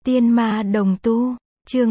Tiên ma đồng tu, chương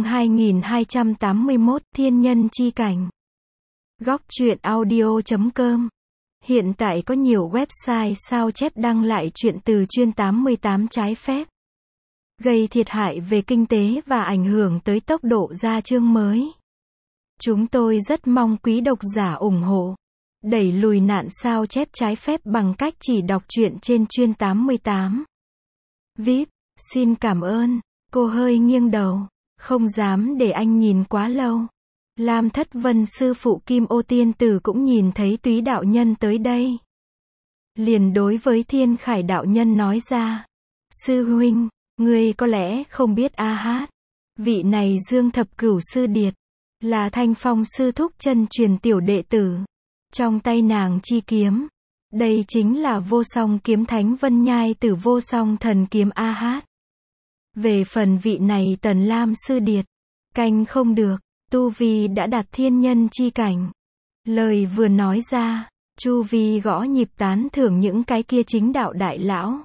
2281, Thiên nhân chi cảnh. Góc truyện audio.com. Hiện tại có nhiều website sao chép đăng lại truyện từ chuyên 88 trái phép, gây thiệt hại về kinh tế và ảnh hưởng tới tốc độ ra chương mới. Chúng tôi rất mong quý độc giả ủng hộ, đẩy lùi nạn sao chép trái phép bằng cách chỉ đọc truyện trên chuyên 88. VIP, xin cảm ơn. Cô hơi nghiêng đầu, không dám để anh nhìn quá lâu. Lam Thất Vân sư phụ Kim Ô Tiên Tử cũng nhìn thấy Túy đạo nhân tới đây, liền đối với Thiên Khải đạo nhân nói ra: sư huynh, ngươi có lẽ không biết a hát, vị này Dương Thập Cửu sư điệt, là Thanh Phong sư thúc chân truyền tiểu đệ tử. Trong tay nàng chi kiếm, đây chính là vô song kiếm thánh Vân Nhai Tử vô song thần kiếm a hát. Về phần vị này Tần Lam sư điệt, canh không được, tu vi đã đạt thiên nhân chi cảnh. Lời vừa nói ra, chu vi gõ nhịp tán thưởng những cái kia chính đạo đại lão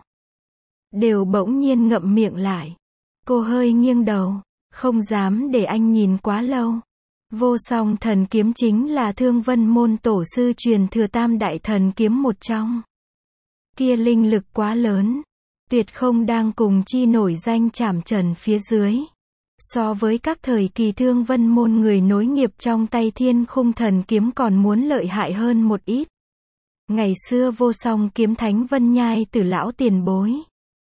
đều bỗng nhiên ngậm miệng lại. Cô hơi nghiêng đầu, không dám để anh nhìn quá lâu. Vô song thần kiếm chính là Thương Vân môn tổ sư truyền thừa tam đại thần kiếm một trong. Kia linh lực quá lớn, tuyệt không đang cùng chi nổi danh Trảm Trần phía dưới. So với các thời kỳ Thương Vân môn người nối nghiệp trong tay Thiên Khung thần kiếm còn muốn lợi hại hơn một ít. Ngày xưa vô song kiếm thánh Vân Nhai Tử lão tiền bối,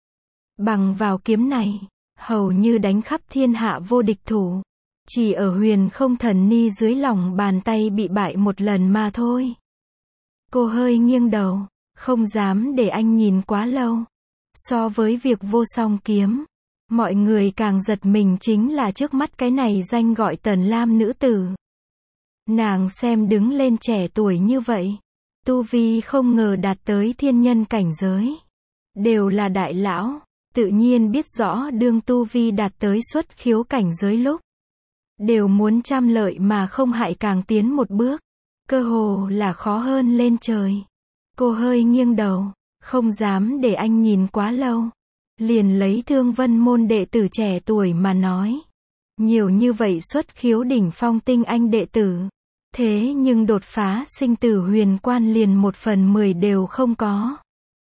bằng vào kiếm này, hầu như đánh khắp thiên hạ vô địch thủ. Chỉ ở Huyền Không thần ni dưới lòng bàn tay bị bại một lần mà thôi. Cô hơi nghiêng đầu, không dám để anh nhìn quá lâu. So với việc vô song kiếm, mọi người càng giật mình chính là trước mắt cái này danh gọi Tần Lam nữ tử. Nàng xem đứng lên trẻ tuổi như vậy, tu vi không ngờ đạt tới thiên nhân cảnh giới. Đều là đại lão, tự nhiên biết rõ đương tu vi đạt tới xuất khiếu cảnh giới lúc, đều muốn trăm lợi mà không hại càng tiến một bước. Cơ hồ là khó hơn lên trời. Cô hơi nghiêng đầu, không dám để anh nhìn quá lâu. Liền lấy Thương Vân môn đệ tử trẻ tuổi mà nói. Nhiều như vậy xuất khiếu đỉnh phong tinh anh đệ tử. Thế nhưng đột phá sinh tử huyền quan liền 1/10 đều không có.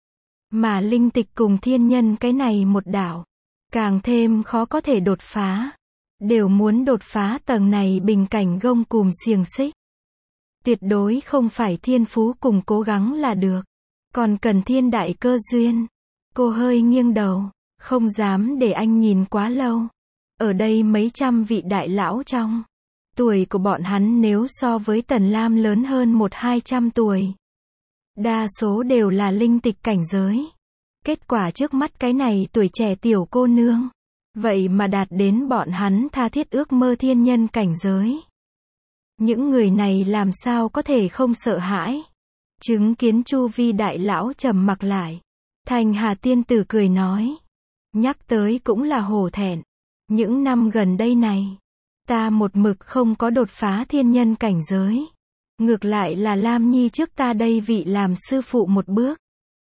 Mà linh tịch cùng thiên nhân cái này một đạo, càng thêm khó có thể đột phá. Đều muốn đột phá tầng này bình cảnh gông cùm xiềng xích. Tuyệt đối không phải thiên phú cùng cố gắng là được, còn cần thiên đại cơ duyên. Cô hơi nghiêng đầu, không dám để anh nhìn quá lâu. Ở đây mấy trăm vị đại lão trong, tuổi của bọn hắn nếu so với Tần Lam lớn hơn 100-200 tuổi. Đa số đều là linh tịch cảnh giới. Kết quả trước mắt cái này tuổi trẻ tiểu cô nương, vậy mà đạt đến bọn hắn tha thiết ước mơ thiên nhân cảnh giới. Những người này làm sao có thể không sợ hãi. Chứng kiến chu vi đại lão trầm mặc lại, Thanh Hà tiên tử cười nói, nhắc tới cũng là hổ thẹn. Những năm gần đây này, ta một mực không có đột phá thiên nhân cảnh giới. Ngược lại là Lam Nhi trước ta đây vị làm sư phụ một bước.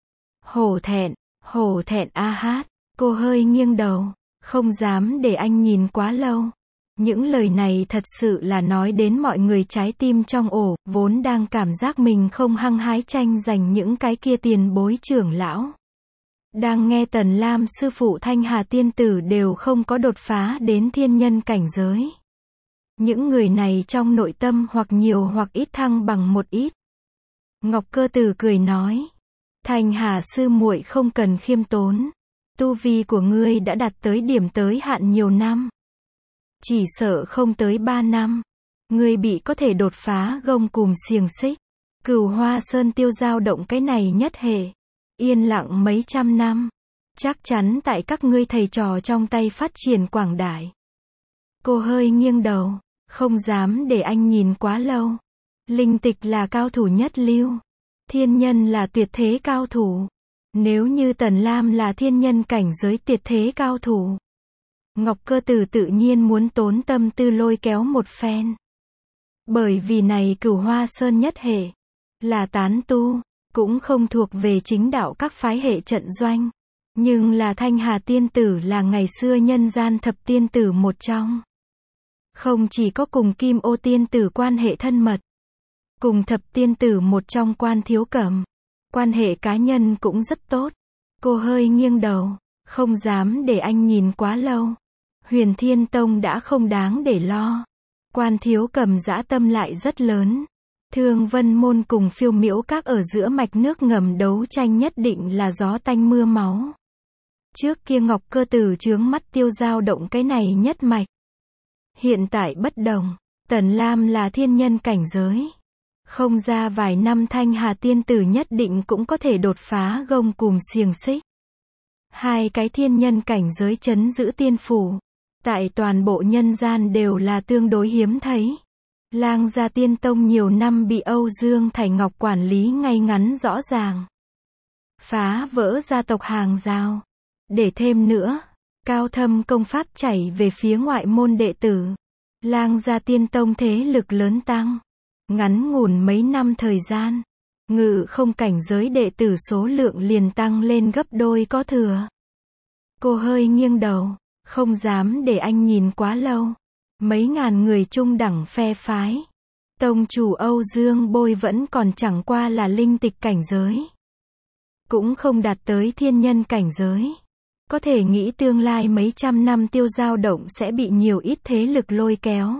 Hổ thẹn a hát. Cô hơi nghiêng đầu, không dám để anh nhìn quá lâu. Những lời này thật sự là nói đến mọi người trái tim trong ổ, vốn đang cảm giác mình không hăng hái tranh giành những cái kia tiền bối trưởng lão. Đang nghe Tần Lam sư phụ Thanh Hà tiên tử đều không có đột phá đến thiên nhân cảnh giới. Những người này trong nội tâm hoặc nhiều hoặc ít thăng bằng một ít. Ngọc Cơ Tử cười nói, Thanh Hà sư muội không cần khiêm tốn. Tu vi của ngươi đã đạt tới điểm tới hạn nhiều năm. Chỉ sợ không tới 3 năm, ngươi bị có thể đột phá gông cùm xiềng xích. Cửu Hoa Sơn tiêu dao động cái này nhất hệ, yên lặng mấy trăm năm, chắc chắn tại các ngươi thầy trò trong tay phát triển quảng đại. Cô hơi nghiêng đầu, không dám để anh nhìn quá lâu. Linh tịch là cao thủ nhất lưu, thiên nhân là tuyệt thế cao thủ. Nếu như Tần Lam là thiên nhân cảnh giới tuyệt thế cao thủ, Ngọc Cơ Tử tự nhiên muốn tốn tâm tư lôi kéo một phen. Bởi vì này Cửu Hoa Sơn nhất hệ, là tán tu, cũng không thuộc về chính đạo các phái hệ trận doanh. Nhưng là Thanh Hà tiên tử là ngày xưa nhân gian thập tiên tử một trong. Không chỉ có cùng Kim Ô tiên tử quan hệ thân mật, cùng thập tiên tử một trong Quan Thiếu Cẩm, quan hệ cá nhân cũng rất tốt. Cô hơi nghiêng đầu, không dám để anh nhìn quá lâu. Huyền Thiên Tông đã không đáng để lo. Quan Thiếu Cẩm dã tâm lại rất lớn. Thương Vân Môn cùng Phiêu Miễu Các ở giữa mạch nước ngầm đấu tranh nhất định là gió tanh mưa máu. Trước kia Ngọc Cơ Tử chướng mắt Tiêu Dao Động cái này nhất mạch. Hiện tại bất đồng, Tần Lam là thiên nhân cảnh giới. Không ra vài năm Thanh Hà tiên tử nhất định cũng có thể đột phá gông cùm xiềng xích. Hai cái thiên nhân cảnh giới trấn giữ tiên phủ, tại toàn bộ nhân gian đều là tương đối hiếm thấy. Lang Gia Tiên Tông nhiều năm bị Âu Dương Thành Ngọc quản lý ngay ngắn rõ ràng. Phá vỡ gia tộc hàng rào. Để thêm nữa, cao thâm công pháp chảy về phía ngoại môn đệ tử. Lang Gia Tiên Tông thế lực lớn tăng. Ngắn ngủn mấy năm thời gian, ngự không cảnh giới đệ tử số lượng liền tăng lên gấp đôi có thừa. Cô hơi nghiêng đầu, không dám để anh nhìn quá lâu. Mấy ngàn người trung đẳng phe phái. Tông chủ Âu Dương Bôi vẫn còn chẳng qua là linh tịch cảnh giới. Cũng không đạt tới thiên nhân cảnh giới. Có thể nghĩ tương lai mấy trăm năm Tiêu Dao Động sẽ bị nhiều ít thế lực lôi kéo.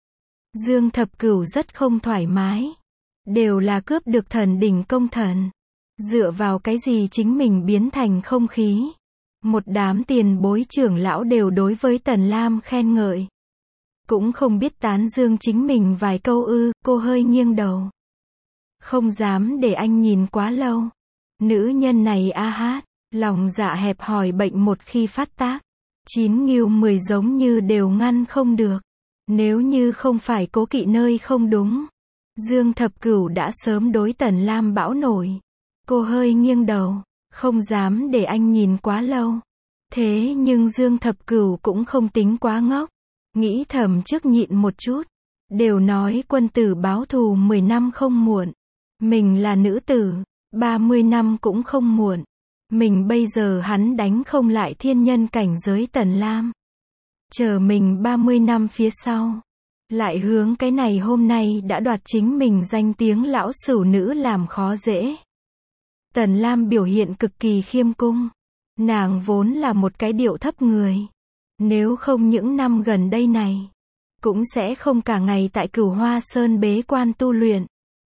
Dương Thập Cửu rất không thoải mái. Đều là cướp được thần đỉnh công thần. Dựa vào cái gì chính mình biến thành không khí. Một đám tiền bối trưởng lão đều đối với Tần Lam khen ngợi. Cũng không biết tán dương chính mình vài câu ư. Cô hơi nghiêng đầu. Không dám để anh nhìn quá lâu. Nữ nhân này a hát, lòng dạ hẹp hòi bệnh một khi phát tác. 9 nghiêu 10 giống như đều ngăn không được. Nếu như không phải cố kỵ nơi không đúng, Dương Thập Cửu đã sớm đối Tần Lam bão nổi. Cô hơi nghiêng đầu, không dám để anh nhìn quá lâu. Thế nhưng Dương Thập Cửu cũng không tính quá ngốc. Nghĩ thầm trước nhịn một chút. Đều nói quân tử báo thù 10 năm không muộn. Mình là nữ tử, 30 năm cũng không muộn. Mình bây giờ hắn đánh không lại thiên nhân cảnh giới Tần Lam. Chờ mình 30 năm phía sau. Lại hướng cái này hôm nay đã đoạt chính mình danh tiếng lão sửu nữ làm khó dễ. Tần Lam biểu hiện cực kỳ khiêm cung. Nàng vốn là một cái điệu thấp người. Nếu không những năm gần đây này, cũng sẽ không cả ngày tại Cửu Hoa Sơn bế quan tu luyện.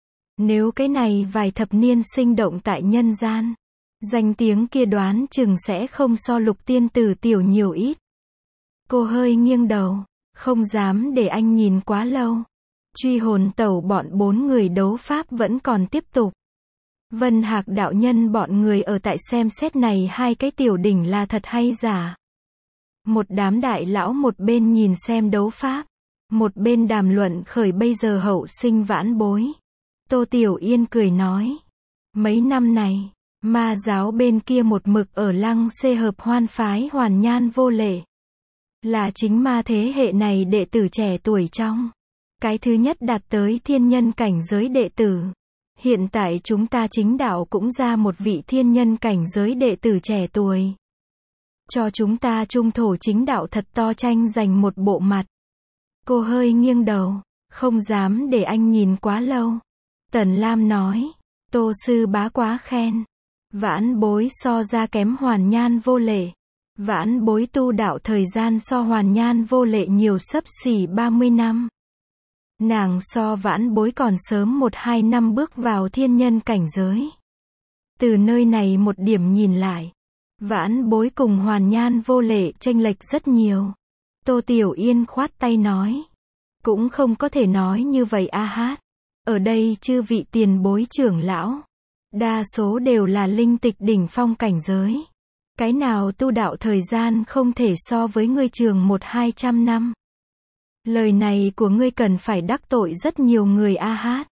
Nếu cái này vài thập niên sinh động tại nhân gian, danh tiếng kia đoán chừng sẽ không so Lục tiên tử tiểu nhiều ít. Cô hơi nghiêng đầu, không dám để anh nhìn quá lâu. Truy hồn tẩu bọn 4 người đấu pháp vẫn còn tiếp tục. Vân Hạc đạo nhân bọn người ở tại xem xét này hai cái tiểu đỉnh là thật hay giả. Một đám đại lão một bên nhìn xem đấu pháp, một bên đàm luận khởi bây giờ hậu sinh vãn bối. Tô Tiểu Yên cười nói, mấy năm này, ma giáo bên kia một mực ở Lăng Xê hợp hoan phái Hoàn Nhan Vô Lệ. Là chính ma thế hệ này đệ tử trẻ tuổi trong. Cái thứ nhất đạt tới thiên nhân cảnh giới đệ tử. Hiện tại chúng ta chính đạo cũng ra một vị thiên nhân cảnh giới đệ tử trẻ tuổi. Cho chúng ta trung thổ chính đạo thật to tranh giành một bộ mặt. Cô hơi nghiêng đầu, không dám để anh nhìn quá lâu. Tần Lam nói, Tô sư bá quá khen. Vãn bối so ra kém Hoàn Nhan Vô Lệ. Vãn bối tu đạo thời gian so Hoàn Nhan Vô Lệ nhiều xấp xỉ 30 năm. Nàng so vãn bối còn sớm 1-2 năm bước vào thiên nhân cảnh giới. Từ nơi này một điểm nhìn lại, vãn bối cùng Hoàn Nhan Vô Lệ chênh lệch rất nhiều. Tô Tiểu Yên khoát tay nói, cũng không có thể nói như vậy a hát. Ở đây chư vị tiền bối trưởng lão, đa số đều là linh tịch đỉnh phong cảnh giới. Cái nào tu đạo thời gian không thể so với ngươi trường 100-200 năm. Lời này của ngươi cần phải đắc tội rất nhiều người a hát.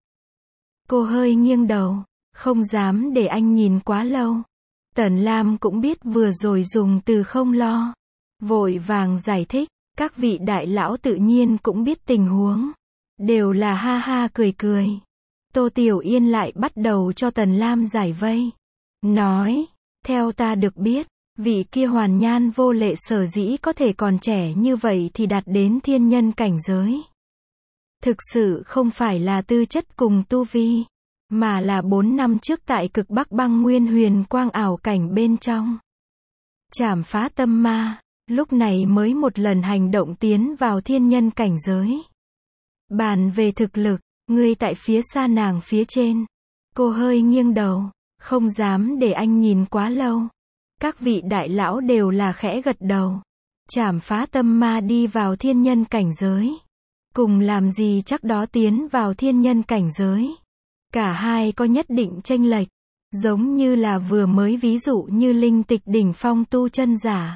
Cô hơi nghiêng đầu, không dám để anh nhìn quá lâu. Tần Lam cũng biết vừa rồi dùng từ không lo. Vội vàng giải thích, các vị đại lão tự nhiên cũng biết tình huống. Đều là ha ha cười cười. Tô Tiểu Yên lại bắt đầu cho Tần Lam giải vây. Nói, theo ta được biết, Vị kia hoàn nhan vô lệ sở dĩ có thể còn trẻ như vậy thì đạt đến thiên nhân cảnh giới. Thực sự không phải là tư chất cùng tu vi, mà là 4 năm trước tại cực Bắc băng nguyên huyền quang ảo cảnh bên trong. Trảm phá tâm ma, lúc này mới một lần hành động tiến vào thiên nhân cảnh giới. Bàn về thực lực, ngươi tại phía xa nàng phía trên. Cô hơi nghiêng đầu, không dám để anh nhìn quá lâu. Các vị đại lão đều là khẽ gật đầu. Trảm phá tâm ma đi vào thiên nhân cảnh giới. Cùng làm gì chắc đó tiến vào thiên nhân cảnh giới. Cả hai có nhất định chênh lệch. Giống như là vừa mới ví dụ như linh tịch đỉnh phong tu chân giả.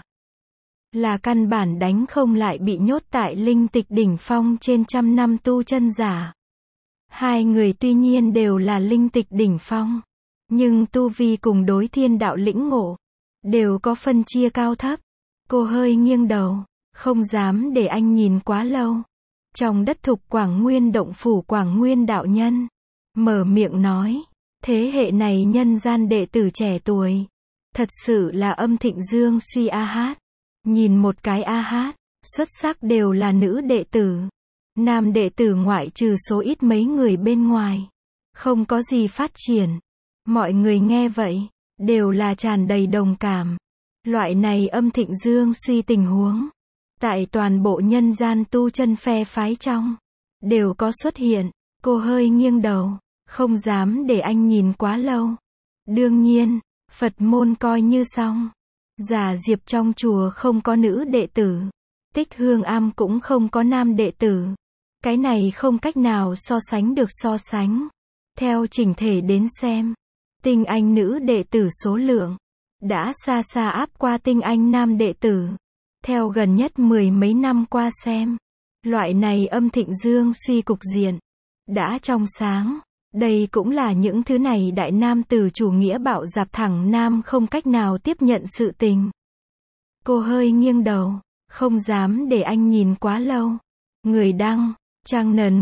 Là căn bản đánh không lại bị nhốt tại linh tịch đỉnh phong trên 100 năm tu chân giả. Hai người tuy nhiên đều là linh tịch đỉnh phong. Nhưng tu vi cùng đối thiên đạo lĩnh ngộ. Đều có phân chia cao thấp. Cô hơi nghiêng đầu, không dám để anh nhìn quá lâu. Trong đất thục Quảng Nguyên động phủ Quảng Nguyên đạo nhân. Mở miệng nói. Thế hệ này nhân gian đệ tử trẻ tuổi. Thật sự là âm thịnh dương suy a hát. Nhìn một cái a hát, xuất sắc đều là nữ đệ tử. Nam đệ tử ngoại trừ số ít mấy người bên ngoài. Không có gì phát triển. Mọi người nghe vậy, đều là tràn đầy đồng cảm. Loại này âm thịnh dương suy tình huống. Tại toàn bộ nhân gian tu chân phe phái trong. Đều có xuất hiện. Cô hơi nghiêng đầu. Không dám để anh nhìn quá lâu. Đương nhiên, Phật môn coi như xong. Giả Diệp trong chùa không có nữ đệ tử. Tích Hương Am cũng không có nam đệ tử. Cái này không cách nào so sánh được so sánh. Theo chỉnh thể đến xem. Tinh anh nữ đệ tử số lượng. Đã xa xa áp qua tinh anh nam đệ tử. Theo gần nhất 10 mấy năm qua xem. Loại này âm thịnh dương suy cục diện. Đã trong sáng. Đây cũng là những thứ này đại nam tử chủ nghĩa bạo dạp thẳng nam không cách nào tiếp nhận sự tình. Cô hơi nghiêng đầu, không dám để anh nhìn quá lâu. Người đăng, trang nền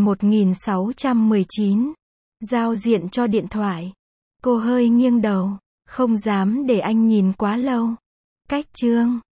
1619. Giao diện cho điện thoại. Cô hơi nghiêng đầu, không dám để anh nhìn quá lâu. Cách chương